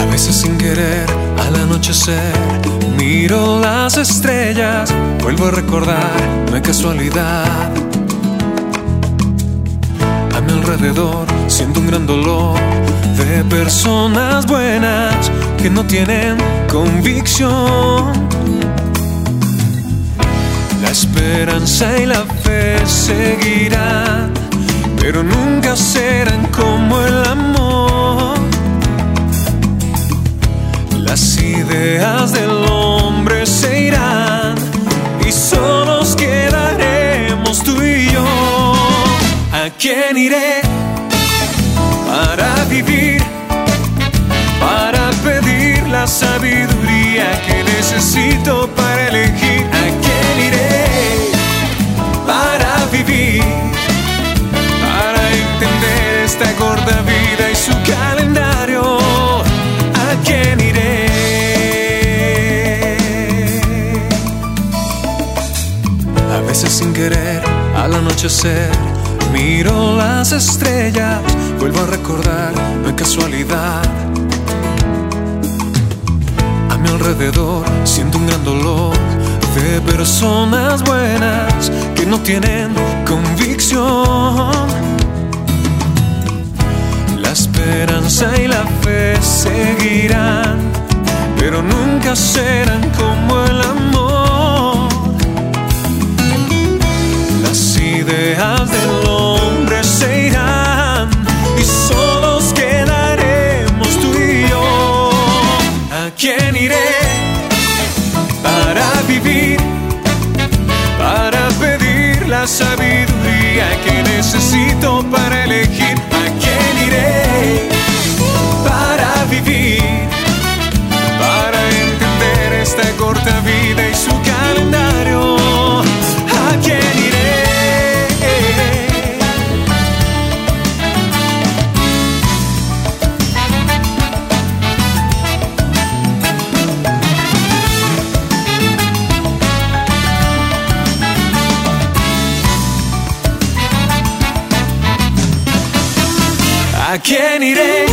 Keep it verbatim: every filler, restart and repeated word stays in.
veces sin querer, al anochecer, miro las estrellas, vuelvo a recordar, no hay casualidad. A mi alrededor siento un gran dolor de personas buenas que no tienen convicción. La esperanza y la fe seguirán, pero nunca serán como el amor. Las ideas del hombre se irán y solos quedaremos tú y yo. ¿A quién iré para vivir? Para pedir la sabiduría que necesito para elegir. ¿A quién iré para vivir? Para entender esta corta vida y su calendario. ¿A quién iré? A veces sin querer, al anochecer, miro las estrellas, vuelvo a recordar, no hay casualidad. A mi alrededor siento un gran dolor de personas buenas que no tienen convicción. La esperanza y la fe seguirán, pero nunca serán como el amor. Las ideas del hombre se irán y solos quedaremos tú y yo. ¿A quién iré para vivir? Para pedir la sabiduría que necesito para elegir. ¿A quién iré para vivir? Para entender esta corta vida y su calendario. ¿A quién iré? ¿A quién iré